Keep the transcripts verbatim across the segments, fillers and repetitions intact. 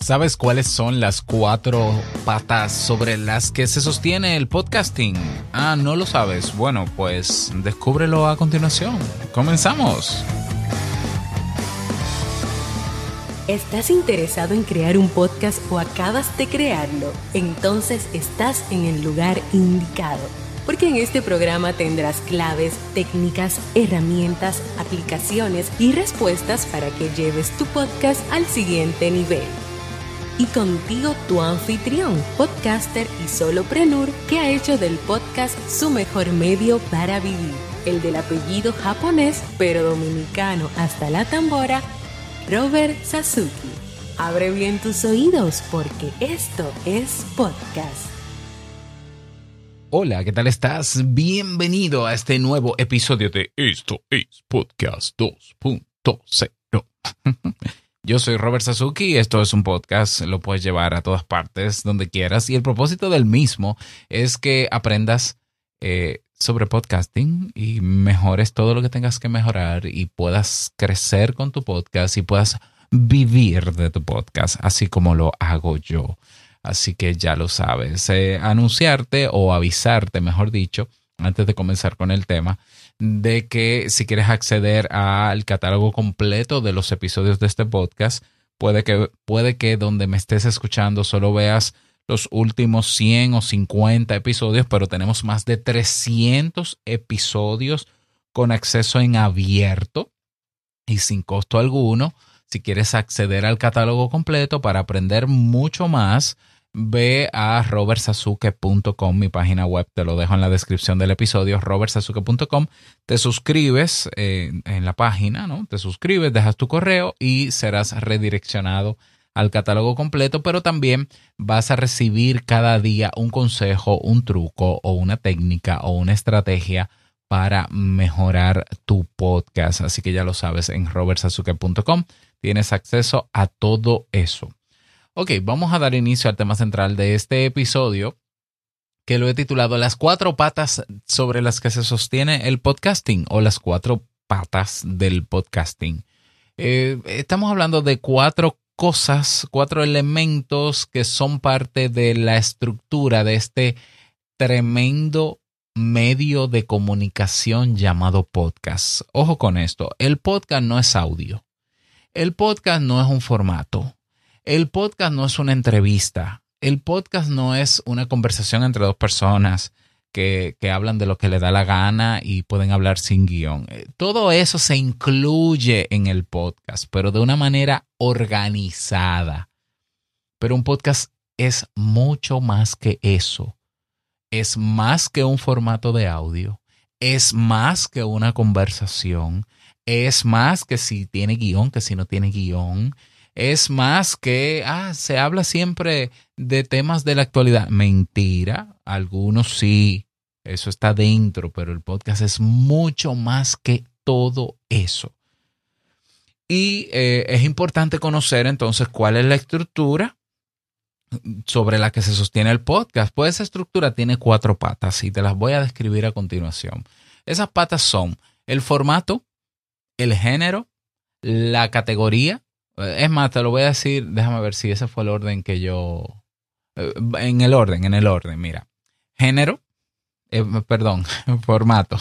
¿Sabes cuáles son las cuatro patas sobre las que se sostiene el podcasting? Ah, ¿no lo sabes? Bueno, pues descúbrelo a continuación. ¡Comenzamos! ¿Estás interesado en crear un podcast o acabas de crearlo? Entonces estás en el lugar indicado, porque en este programa tendrás claves, técnicas, herramientas, aplicaciones y respuestas para que lleves tu podcast al siguiente nivel. Y contigo tu anfitrión, podcaster y solopreneur que ha hecho del podcast su mejor medio para vivir, el del apellido japonés pero dominicano hasta la tambora, Robert Sasuki. Abre bien tus oídos porque esto es podcast. Hola, ¿qué tal estás? Bienvenido a este nuevo episodio de Esto es Podcast dos punto cero. Yo soy Robert Sasuki, esto es un podcast, lo puedes llevar a todas partes, donde quieras, y el propósito del mismo es que aprendas eh, sobre podcasting y mejores todo lo que tengas que mejorar y puedas crecer con tu podcast y puedas vivir de tu podcast, así como lo hago yo. Así que ya lo sabes, eh, anunciarte o avisarte, mejor dicho, antes de comenzar con el tema, de que si quieres acceder al catálogo completo de los episodios de este podcast, puede que, puede que donde me estés escuchando solo veas los últimos cien o cincuenta episodios, pero tenemos más de trescientos episodios con acceso en abierto y sin costo alguno. Si quieres acceder al catálogo completo para aprender mucho más, ve a robert sasuke punto com, mi página web, te lo dejo en la descripción del episodio, robert sasuke punto com. Te suscribes eh, en la página, ¿no? Te suscribes, dejas tu correo y serás redireccionado al catálogo completo, pero también vas a recibir cada día un consejo, un truco o una técnica o una estrategia para mejorar tu podcast. Así que ya lo sabes, en robert sasuke punto com tienes acceso a todo eso. Ok, vamos a dar inicio al tema central de este episodio, que lo he titulado Las cuatro patas sobre las que se sostiene el podcasting o las cuatro patas del podcasting. Eh, estamos hablando de cuatro cosas, cuatro elementos que son parte de la estructura de este tremendo medio de comunicación llamado podcast. Ojo con esto, el podcast no es audio, el podcast no es un formato. El podcast no es una entrevista. El podcast no es una conversación entre dos personas que, que hablan de lo que les da la gana y pueden hablar sin guión. Todo eso se incluye en el podcast, pero de una manera organizada. Pero un podcast es mucho más que eso. Es más que un formato de audio. Es más que una conversación. Es más que si tiene guión, que si no tiene guión. Es más que, ah, se habla siempre de temas de la actualidad. Mentira, algunos sí, eso está dentro, pero el podcast es mucho más que todo eso. Y eh, es importante conocer entonces cuál es la estructura sobre la que se sostiene el podcast. Pues esa estructura tiene cuatro patas y te las voy a describir a continuación. Esas patas son el formato, el género, la categoría. Es más, te lo voy a decir, déjame ver si ese fue el orden que yo... En el orden, en el orden, mira. Género, eh, perdón, formato.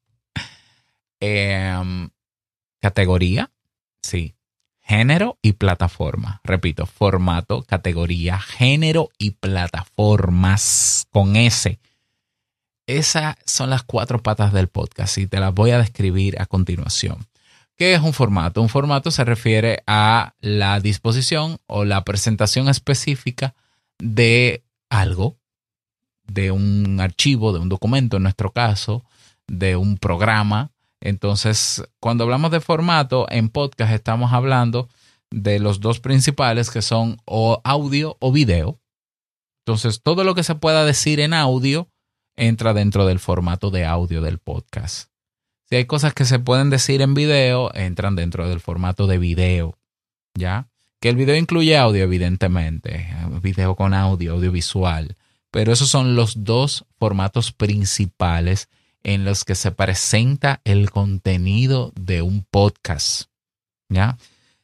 eh, categoría, sí. Género y plataforma. Repito, formato, categoría, género y plataformas con S. Esas son las cuatro patas del podcast y te las voy a describir a continuación. ¿Qué es un formato? Un formato se refiere a la disposición o la presentación específica de algo, de un archivo, de un documento en nuestro caso, de un programa. Entonces, cuando hablamos de formato en podcast estamos hablando de los dos principales que son o audio o video. Entonces, todo lo que se pueda decir en audio entra dentro del formato de audio del podcast. Si hay cosas que se pueden decir en video, entran dentro del formato de video, ¿ya? Que el video incluye audio, evidentemente, video con audio, audiovisual, pero esos son los dos formatos principales en los que se presenta el contenido de un podcast, ¿ya?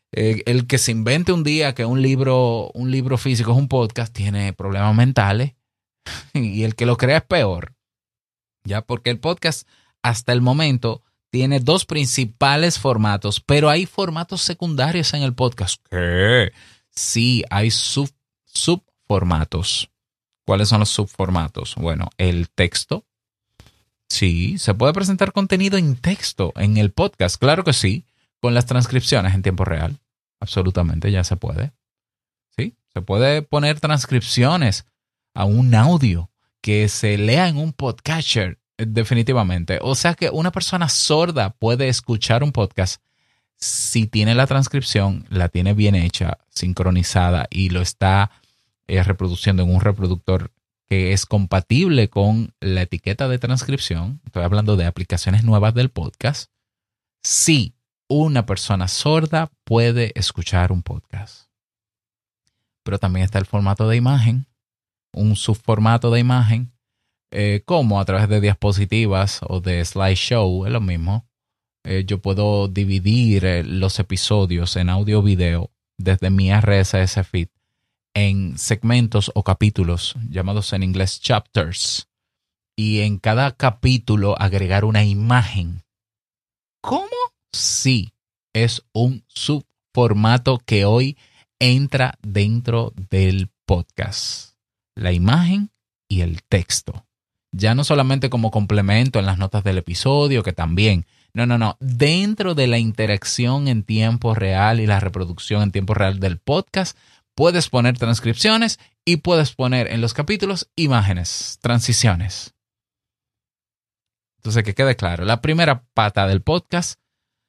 Eh, el que se invente un día que un libro, un libro físico es un podcast tiene problemas mentales y el que lo crea es peor. Ya, porque el podcast hasta el momento tiene dos principales formatos, pero hay formatos secundarios en el podcast. ¿Qué? Sí, hay sub, subformatos. ¿Cuáles son los subformatos? Bueno, el texto. Sí, se puede presentar contenido en texto en el podcast, claro que sí, con las transcripciones en tiempo real. Absolutamente, ya se puede. Sí, se puede poner transcripciones a un audio que se lea en un podcatcher, definitivamente. O sea que una persona sorda puede escuchar un podcast si tiene la transcripción, la tiene bien hecha, sincronizada y lo está eh, reproduciendo en un reproductor que es compatible con la etiqueta de transcripción. Estoy hablando de aplicaciones nuevas del podcast. Sí, una persona sorda puede escuchar un podcast. Pero también está el formato de imagen, un subformato de imagen, eh, como a través de diapositivas o de slideshow, es lo mismo. Eh, yo puedo dividir eh, los episodios en audio o video desde mi R S S feed en segmentos o capítulos llamados en inglés chapters y en cada capítulo agregar una imagen. ¿Cómo? Sí, es un subformato que hoy entra dentro del podcast. La imagen y el texto. Ya no solamente como complemento en las notas del episodio, que también. No, no, no. Dentro de la interacción en tiempo real y la reproducción en tiempo real del podcast, puedes poner transcripciones y puedes poner en los capítulos imágenes, transiciones. Entonces, que quede claro, la primera pata del podcast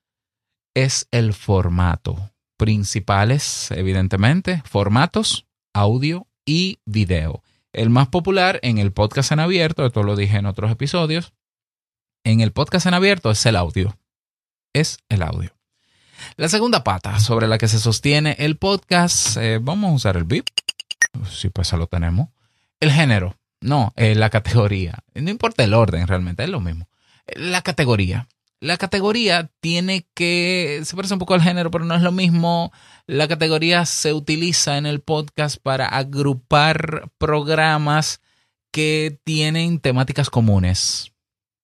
es el formato. Principales, evidentemente, formatos, audio y video. El más popular en el podcast en abierto, esto lo dije en otros episodios, en el podcast en abierto es el audio. Es el audio. La segunda pata sobre la que se sostiene el podcast, eh, vamos a usar el B I P. Sí, pues ya lo tenemos. El género, no, eh, la categoría. No importa el orden realmente, es lo mismo. La categoría. La categoría tiene que, se parece un poco al género, pero no es lo mismo. La categoría se utiliza en el podcast para agrupar programas que tienen temáticas comunes.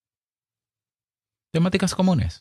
Temáticas comunes.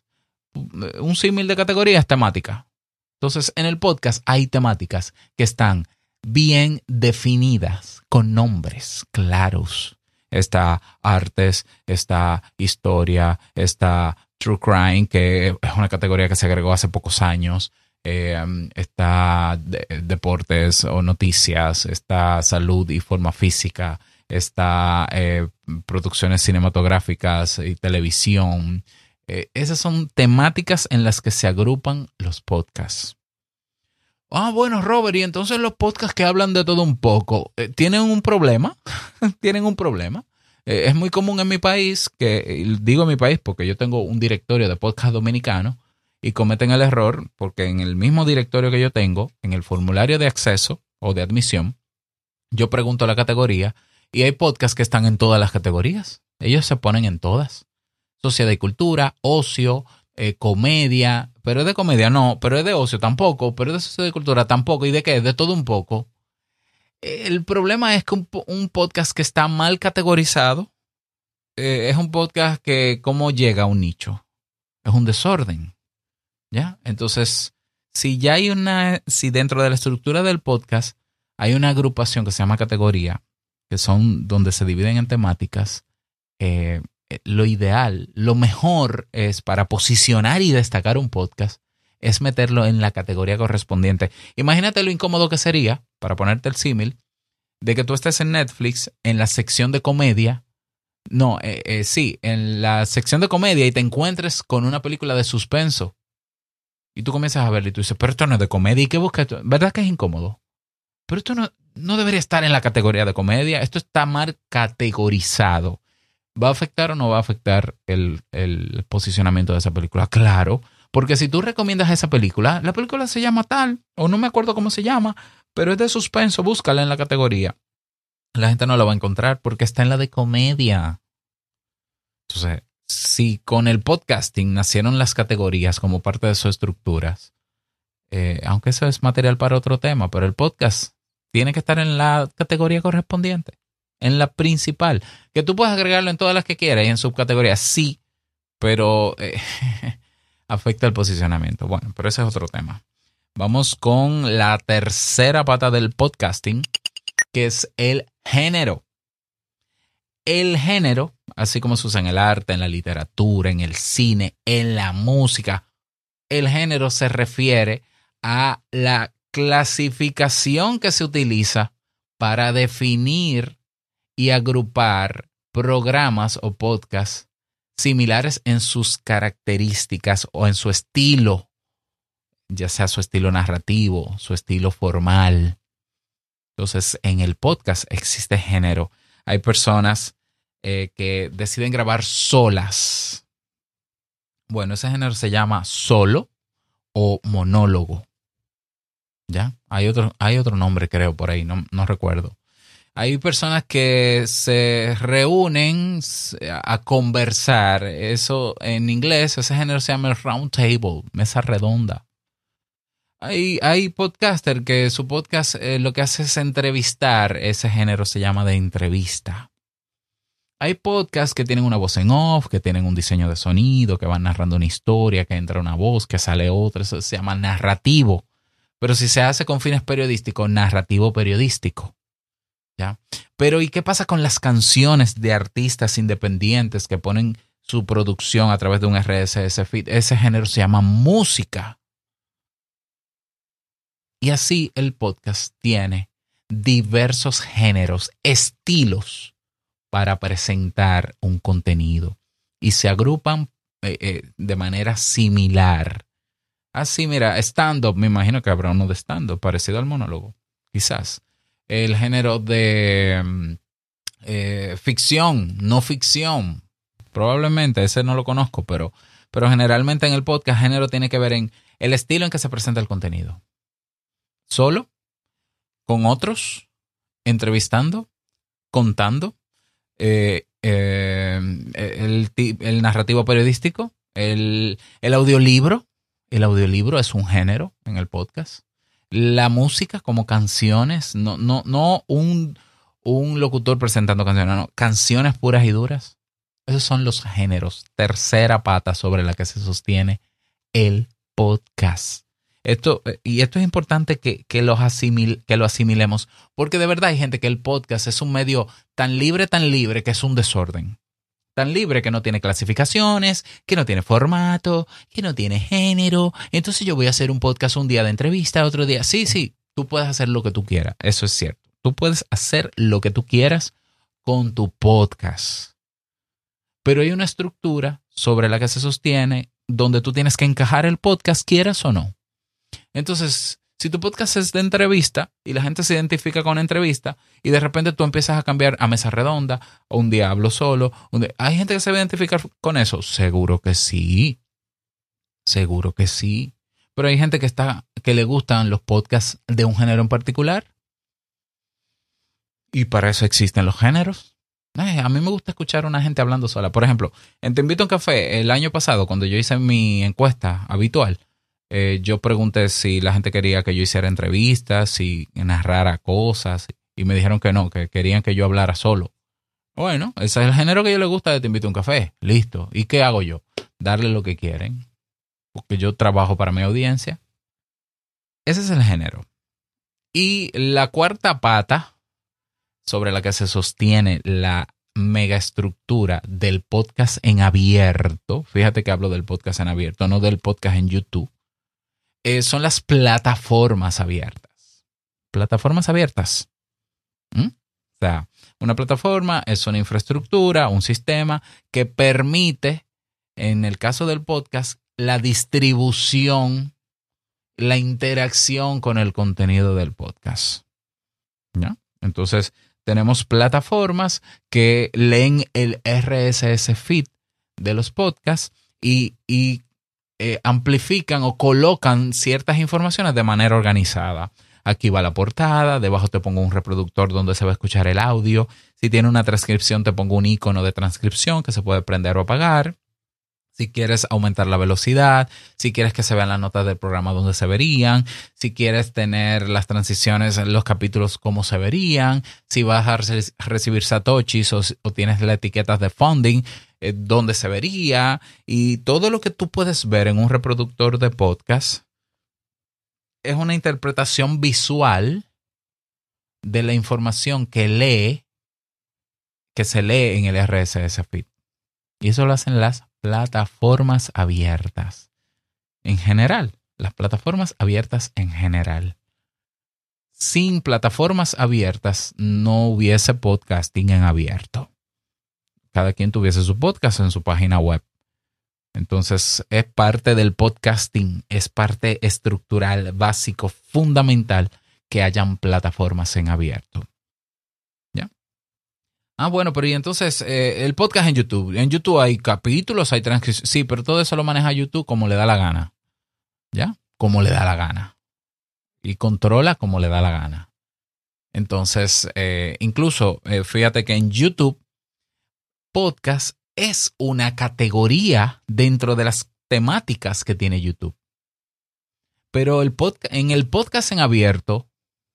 Un símil de categoría es temática. Entonces, en el podcast hay temáticas que están bien definidas, con nombres claros. Está artes, está historia, está true crime, que es una categoría que se agregó hace pocos años. Eh, está de, deportes o noticias, está salud y forma física, está eh, producciones cinematográficas y televisión. Eh, esas son temáticas en las que se agrupan los podcasts. Ah, bueno, Robert, y entonces los podcasts que hablan de todo un poco, eh, ¿tienen un problema? ¿Tienen un problema? Eh, es muy común en mi país, que digo en mi país porque yo tengo un directorio de podcast dominicano y cometen el error porque en el mismo directorio que yo tengo, en el formulario de acceso o de admisión, yo pregunto la categoría y hay podcasts que están en todas las categorías. Ellos se ponen en todas. Sociedad y cultura, ocio, eh, comedia, pero es de comedia no, pero es de ocio tampoco, pero es de sociedad y cultura tampoco, ¿y de qué? De todo un poco. El problema es que un, un podcast que está mal categorizado eh, es un podcast que cómo llega a un nicho, es un desorden, ¿ya? Entonces, si ya hay una, si dentro de la estructura del podcast hay una agrupación que se llama categoría, que son donde se dividen en temáticas, eh, lo ideal, lo mejor es para posicionar y destacar un podcast, es meterlo en la categoría correspondiente. Imagínate lo incómodo que sería, para ponerte el símil, de que tú estés en Netflix, en la sección de comedia, no, eh, eh, sí, en la sección de comedia y te encuentres con una película de suspenso y tú comienzas a verla y tú dices, pero esto no es de comedia, ¿y qué buscas? ¿Verdad que es incómodo? Pero esto no, no debería estar en la categoría de comedia, esto está mal categorizado. ¿Va a afectar o no va a afectar el, el posicionamiento de esa película? Claro, porque si tú recomiendas esa película, la película se llama tal, o no me acuerdo cómo se llama, pero es de suspenso, búscala en la categoría. La gente no la va a encontrar porque está en la de comedia. Entonces, si con el podcasting nacieron las categorías como parte de sus estructuras, Eh, aunque eso es material para otro tema, pero el podcast tiene que estar en la categoría correspondiente, en la principal. Que tú puedes agregarlo en todas las que quieras y en subcategorías, sí, pero eh, afecta el posicionamiento. Bueno, pero ese es otro tema. Vamos con la tercera pata del podcasting, que es el género. El género, así como se usa en el arte, en la literatura, en el cine, en la música, el género se refiere a la clasificación que se utiliza para definir y agrupar programas o podcasts similares en sus características o en su estilo, ya sea su estilo narrativo, su estilo formal. Entonces, en el podcast existe género. Hay personas eh, que deciden grabar solas. Bueno, ese género se llama solo o monólogo. ¿Ya? Hay otro, hay otro nombre, creo, por ahí, no, no recuerdo. Hay personas que se reúnen a conversar. Eso en inglés, ese género se llama el round table, mesa redonda. Hay, hay podcaster que su podcast eh, lo que hace es entrevistar. Ese género se llama de entrevista. Hay podcasts que tienen una voz en off, que tienen un diseño de sonido, que van narrando una historia, que entra una voz, que sale otra. Eso se llama narrativo. Pero si se hace con fines periodísticos, narrativo periodístico. ¿Ya? Pero ¿y qué pasa con las canciones de artistas independientes que ponen su producción a través de un R S S feed? Ese género se llama música. Y así el podcast tiene diversos géneros, estilos para presentar un contenido. Y se agrupan eh, eh, de manera similar. Así, mira, stand-up, me imagino que habrá uno de stand-up, parecido al monólogo, quizás. El género de eh, ficción, no ficción, probablemente, ese no lo conozco, pero, pero generalmente en el podcast, género tiene que ver en el estilo en que se presenta el contenido. Solo, con otros, entrevistando, contando, eh, eh, el, el narrativo periodístico, el, el audiolibro. El audiolibro es un género en el podcast. La música como canciones, no, no, no un, un locutor presentando canciones, no, canciones puras y duras. Esos son los géneros. Tercera pata sobre la que se sostiene el podcast. Esto, y esto es importante que, que, los asimil, que lo asimilemos, porque de verdad hay gente que el podcast es un medio tan libre, tan libre, que es un desorden. Tan libre que no tiene clasificaciones, que no tiene formato, que no tiene género. Entonces yo voy a hacer un podcast un día de entrevista, otro día. Sí, sí, tú puedes hacer lo que tú quieras. Eso es cierto. Tú puedes hacer lo que tú quieras con tu podcast. Pero hay una estructura sobre la que se sostiene donde tú tienes que encajar el podcast, quieras o no. Entonces, si tu podcast es de entrevista y la gente se identifica con entrevista y de repente tú empiezas a cambiar a mesa redonda o un día hablo solo, un día, ¿hay gente que se va a identificar con eso? Seguro que sí, seguro que sí. Pero hay gente que está que le gustan los podcasts de un género en particular y para eso existen los géneros. Eh, a mí me gusta escuchar a una gente hablando sola. Por ejemplo, en Te Invito a un Café, el año pasado, cuando yo hice mi encuesta habitual, Eh, yo pregunté si la gente quería que yo hiciera entrevistas, si narrara cosas, y me dijeron que no, que querían que yo hablara solo. Bueno, ese es el género que yo les gusta de Te Invito a un Café. Listo. ¿Y qué hago yo? Darle lo que quieren, porque yo trabajo para mi audiencia. Ese es el género. Y la cuarta pata sobre la que se sostiene la megaestructura del podcast en abierto, fíjate que hablo del podcast en abierto, no del podcast en YouTube, Eh, son las plataformas abiertas. Plataformas abiertas. ¿Mm? O sea, una plataforma es una infraestructura, un sistema que permite, en el caso del podcast, la distribución, la interacción con el contenido del podcast. ¿Ya? Entonces, tenemos plataformas que leen el R S S feed de los podcasts y, y Eh, amplifican o colocan ciertas informaciones de manera organizada. Aquí va la portada, debajo te pongo un reproductor donde se va a escuchar el audio. Si tiene una transcripción te pongo un icono de transcripción que se puede prender o apagar. Si quieres aumentar la velocidad, si quieres que se vean las notas del programa donde se verían, si quieres tener las transiciones en los capítulos como se verían, si vas a re- recibir satoshis o, o tienes las etiquetas de funding, eh, donde se vería, y todo lo que tú puedes ver en un reproductor de podcast es una interpretación visual de la información que lee, que se lee en el R S S feed. Y eso lo hacen las plataformas abiertas. En general, las plataformas abiertas en general. Sin plataformas abiertas no hubiese podcasting en abierto. Cada quien tuviese su podcast en su página web. Entonces es parte del podcasting, es parte estructural, básico, fundamental que hayan plataformas en abierto. ¿Ya? Ah, bueno, pero y entonces eh, el podcast en YouTube. En YouTube hay capítulos, hay transcripciones. Sí, pero todo eso lo maneja YouTube como le da la gana. ¿Ya? Como le da la gana. Y controla como le da la gana. Entonces, eh, incluso, eh, fíjate que en YouTube, podcast es una categoría dentro de las temáticas que tiene YouTube. Pero el podca- en el podcast en abierto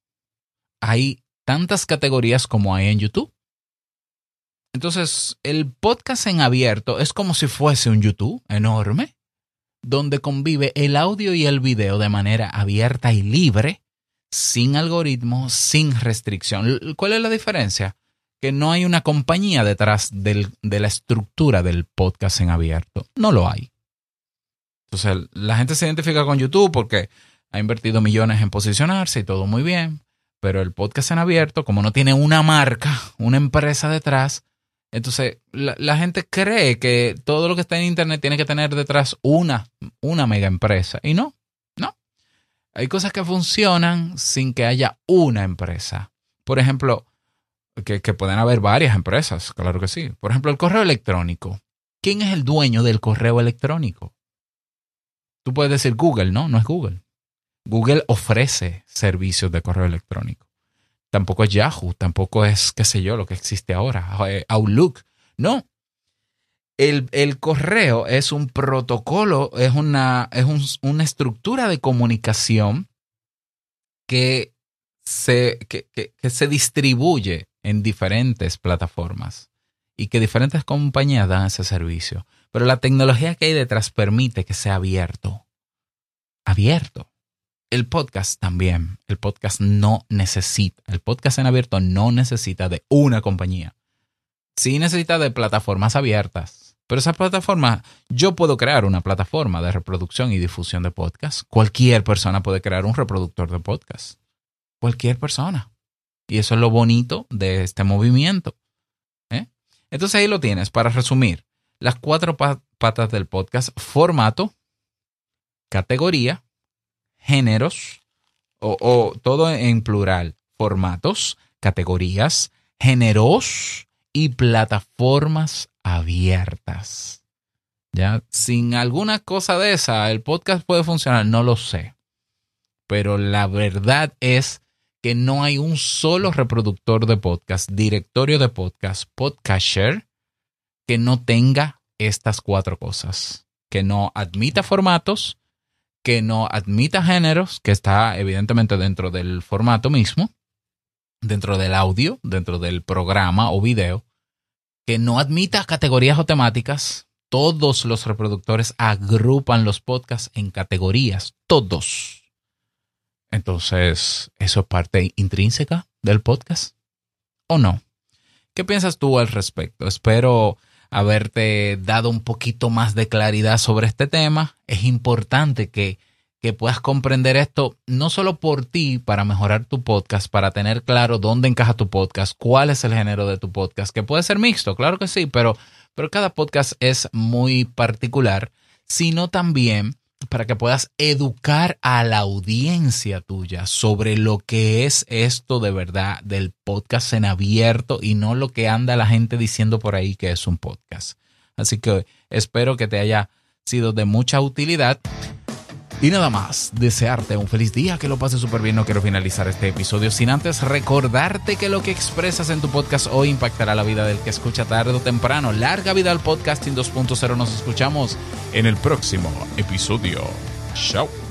hay tantas categorías como hay en YouTube. Entonces, el podcast en abierto es como si fuese un YouTube enorme, donde convive el audio y el video de manera abierta y libre, sin algoritmo, sin restricción. ¿Cuál es la diferencia? Que no hay una compañía detrás del, de la estructura del podcast en abierto. No lo hay. Entonces, la gente se identifica con YouTube porque ha invertido millones en posicionarse y todo muy bien, pero el podcast en abierto, como no tiene una marca, una empresa detrás, entonces la, la gente cree que todo lo que está en internet tiene que tener detrás una, una mega empresa. Y no, no. Hay cosas que funcionan sin que haya una empresa. Por ejemplo, que, que pueden haber varias empresas, claro que sí. Por ejemplo, el correo electrónico. ¿Quién es el dueño del correo electrónico? Tú puedes decir Google, ¿no? No es Google. Google ofrece servicios de correo electrónico. Tampoco es Yahoo, tampoco es, qué sé yo, lo que existe ahora, Outlook. No. El, el correo es un protocolo, es una, es un, una estructura de comunicación que se, que, que, que se distribuye en diferentes plataformas y que diferentes compañías dan ese servicio. Pero la tecnología que hay detrás permite que sea abierto. Abierto. El podcast también. El podcast no necesita, el podcast en abierto no necesita de una compañía. Sí necesita de plataformas abiertas. Pero esa plataforma, yo puedo crear una plataforma de reproducción y difusión de podcast. Cualquier persona puede crear un reproductor de podcast. Cualquier persona. Y eso es lo bonito de este movimiento. ¿Eh? Entonces ahí lo tienes. Para resumir, las cuatro patas del podcast: formato, categoría, géneros, o, o todo en plural: formatos, categorías, géneros y plataformas abiertas. Ya, sin alguna cosa de esa, el podcast puede funcionar, no lo sé. Pero la verdad es que no hay un solo reproductor de podcast, directorio de podcast, podcaster, que no tenga estas cuatro cosas. Que no admita formatos, que no admita géneros, que está evidentemente dentro del formato mismo, dentro del audio, dentro del programa o video, que no admita categorías o temáticas. Todos los reproductores agrupan los podcasts en categorías, todos. Entonces, ¿eso es parte intrínseca del podcast o no? ¿Qué piensas tú al respecto? Espero haberte dado un poquito más de claridad sobre este tema. Es importante que, que puedas comprender esto no solo por ti, para mejorar tu podcast, para tener claro dónde encaja tu podcast, cuál es el género de tu podcast, que puede ser mixto, claro que sí, pero, pero cada podcast es muy particular, sino también para que puedas educar a la audiencia tuya sobre lo que es esto de verdad del podcast en abierto y no lo que anda la gente diciendo por ahí que es un podcast. Así que espero que te haya sido de mucha utilidad. Y nada más, desearte un feliz día, que lo pases súper bien. No quiero finalizar este episodio sin antes recordarte que lo que expresas en tu podcast hoy impactará la vida del que escucha tarde o temprano. Larga vida al podcasting dos punto cero. Nos escuchamos en el próximo episodio. Chao.